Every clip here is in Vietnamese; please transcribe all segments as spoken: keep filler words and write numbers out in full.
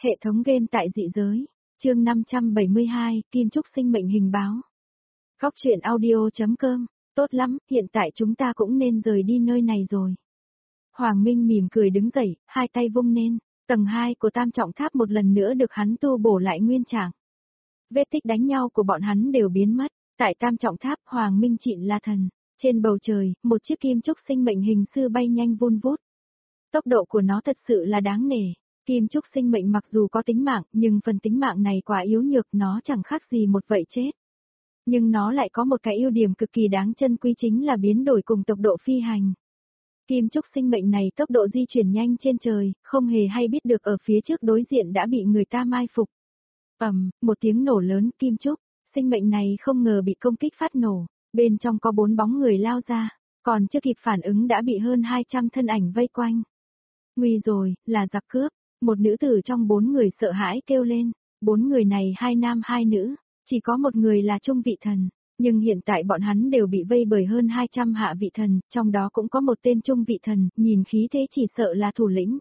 Hệ thống game tại dị giới, chương năm trăm bảy mươi hai, Kim Trúc sinh mệnh hình báo. Góc truyện audio.com, tốt lắm, hiện tại chúng ta cũng nên rời đi nơi này rồi. Hoàng Minh mỉm cười đứng dậy, hai tay vung lên, tầng hai của tam trọng tháp một lần nữa được hắn tu bổ lại nguyên trạng. Vết tích đánh nhau của bọn hắn đều biến mất, tại tam trọng tháp Hoàng Minh Trịn La Thần, trên bầu trời, một chiếc kim trúc sinh mệnh hình sư bay nhanh vun vút. Tốc độ của nó thật sự là đáng nể. Kim trúc sinh mệnh mặc dù có tính mạng, nhưng phần tính mạng này quá yếu nhược, nó chẳng khác gì một vậy chết. Nhưng nó lại có một cái ưu điểm cực kỳ đáng trân quý, chính là biến đổi cùng tốc độ phi hành. Kim trúc sinh mệnh này tốc độ di chuyển nhanh trên trời, không hề hay biết được ở phía trước đối diện đã bị người ta mai phục. Ầm, một tiếng nổ lớn, kim trúc sinh mệnh này không ngờ bị công kích phát nổ, bên trong có bốn bóng người lao ra, còn chưa kịp phản ứng đã bị hơn hai trăm thân ảnh vây quanh. Nguy rồi, là giặc cướp. Một nữ tử trong bốn người sợ hãi kêu lên, bốn người này hai nam hai nữ, chỉ có một người là trung vị thần, nhưng hiện tại bọn hắn đều bị vây bởi hơn hai trăm hạ vị thần, trong đó cũng có một tên trung vị thần, nhìn khí thế chỉ sợ là thủ lĩnh.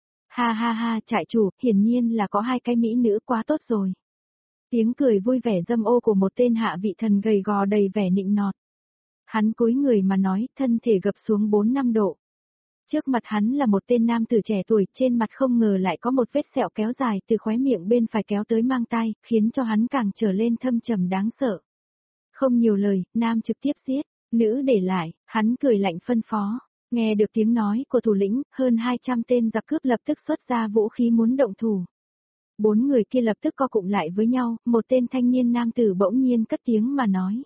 Ha ha ha, trại chủ, hiển nhiên là có hai cái mỹ nữ, quá tốt rồi. Tiếng cười vui vẻ dâm ô của một tên hạ vị thần gầy gò đầy vẻ nịnh nọt. Hắn cúi người mà nói, thân thể gập xuống bốn năm độ. Trước mặt hắn là một tên nam tử trẻ tuổi, trên mặt không ngờ lại có một vết sẹo kéo dài từ khóe miệng bên phải kéo tới mang tai, khiến cho hắn càng trở lên thâm trầm đáng sợ. Không nhiều lời, nam trực tiếp giết, nữ để lại, hắn cười lạnh phân phó. Nghe được tiếng nói của thủ lĩnh, hơn hai trăm tên giặc cướp lập tức xuất ra vũ khí muốn động thủ. Bốn người kia lập tức co cụm lại với nhau, một tên thanh niên nam tử bỗng nhiên cất tiếng mà nói.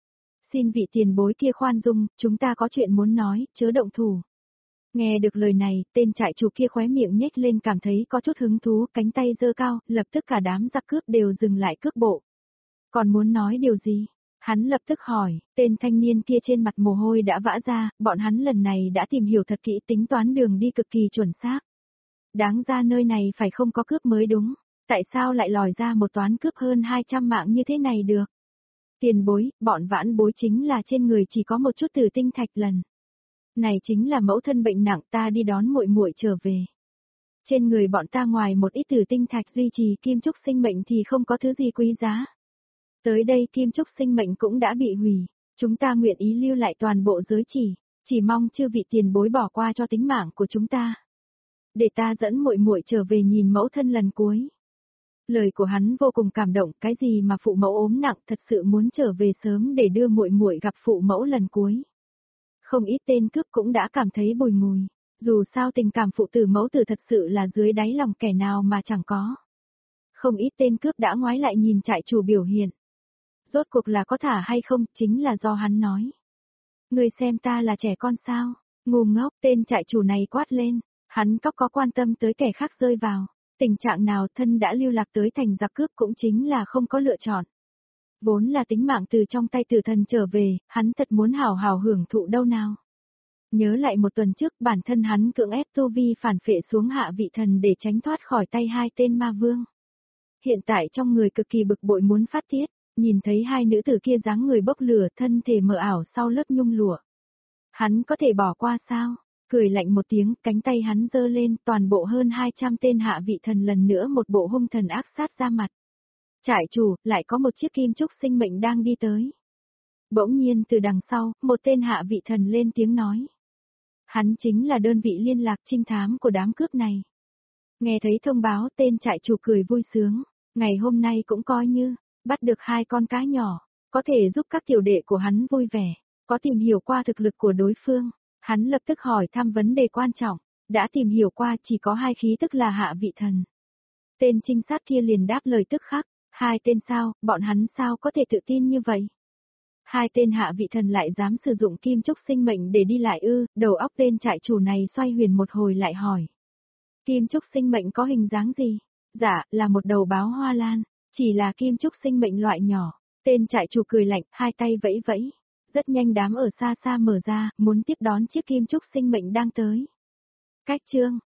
Xin vị tiền bối kia khoan dung, chúng ta có chuyện muốn nói, chớ động thủ. Nghe được lời này, tên trại chủ kia khóe miệng nhếch lên, cảm thấy có chút hứng thú, cánh tay giơ cao, lập tức cả đám giặc cướp đều dừng lại cước bộ. Còn muốn nói điều gì? Hắn lập tức hỏi, tên thanh niên kia trên mặt mồ hôi đã vã ra, bọn hắn lần này đã tìm hiểu thật kỹ, tính toán đường đi cực kỳ chuẩn xác. Đáng ra nơi này phải không có cướp mới đúng, tại sao lại lòi ra một toán cướp hơn hai trăm mạng như thế này được? Tiền bối, bọn vãn bối chính là trên người chỉ có một chút tử tinh thạch lần. Này chính là mẫu thân bệnh nặng, ta đi đón muội muội trở về. Trên người bọn ta ngoài một ít tử tinh thạch duy trì kim trúc sinh mệnh thì không có thứ gì quý giá. Tới đây kim trúc sinh mệnh cũng đã bị hủy, chúng ta nguyện ý lưu lại toàn bộ giới chỉ, chỉ mong chư vị tiền bối bỏ qua cho tính mạng của chúng ta. Để ta dẫn muội muội trở về nhìn mẫu thân lần cuối. Lời của hắn vô cùng cảm động, cái gì mà phụ mẫu ốm nặng, thật sự muốn trở về sớm để đưa muội muội gặp phụ mẫu lần cuối. Không ít tên cướp cũng đã cảm thấy bùi ngùi, dù sao tình cảm phụ tử mẫu tử thật sự là dưới đáy lòng kẻ nào mà chẳng có. Không ít tên cướp đã ngoái lại nhìn trại chủ biểu hiện. Rốt cuộc là có thả hay không, chính là do hắn nói. Người xem ta là trẻ con sao? Ngu ngốc, tên trại chủ này quát lên, hắn có có quan tâm tới kẻ khác rơi vào. Tình trạng nào thân đã lưu lạc tới thành giặc cướp cũng chính là không có lựa chọn. Vốn là tính mạng từ trong tay tử thần trở về, hắn thật muốn hào hào hưởng thụ đâu nào. Nhớ lại một tuần trước bản thân hắn cưỡng ép tu vi phản phệ xuống hạ vị thần để tránh thoát khỏi tay hai tên ma vương. Hiện tại trong người cực kỳ bực bội muốn phát tiết, nhìn thấy hai nữ tử kia dáng người bốc lửa, thân thể mờ ảo sau lớp nhung lụa. Hắn có thể bỏ qua sao? Cười lạnh một tiếng, cánh tay hắn giơ lên, toàn bộ hơn hai trăm tên hạ vị thần lần nữa một bộ hung thần ác sát ra mặt. Trại chủ, lại có một chiếc kim trúc sinh mệnh đang đi tới. Bỗng nhiên từ đằng sau, một tên hạ vị thần lên tiếng nói. Hắn chính là đơn vị liên lạc trinh thám của đám cướp này. Nghe thấy thông báo, tên trại chủ cười vui sướng. Ngày hôm nay cũng coi như, bắt được hai con cá nhỏ, có thể giúp các tiểu đệ của hắn vui vẻ, có tìm hiểu qua thực lực của đối phương. Hắn lập tức hỏi thăm vấn đề quan trọng, đã tìm hiểu qua chỉ có hai khí tức là hạ vị thần. Tên trinh sát kia liền đáp lời tức khắc. Hai tên sao, bọn hắn sao có thể tự tin như vậy? Hai tên hạ vị thần lại dám sử dụng kim trúc sinh mệnh để đi lại ư? Đầu óc tên trại chủ này xoay huyền một hồi lại hỏi. Kim trúc sinh mệnh có hình dáng gì? Dạ, là một đầu báo hoa lan, chỉ là kim trúc sinh mệnh loại nhỏ. Tên trại chủ cười lạnh, hai tay vẫy vẫy. Rất nhanh đám ở xa xa mở ra, muốn tiếp đón chiếc kim trúc sinh mệnh đang tới. Cách chương,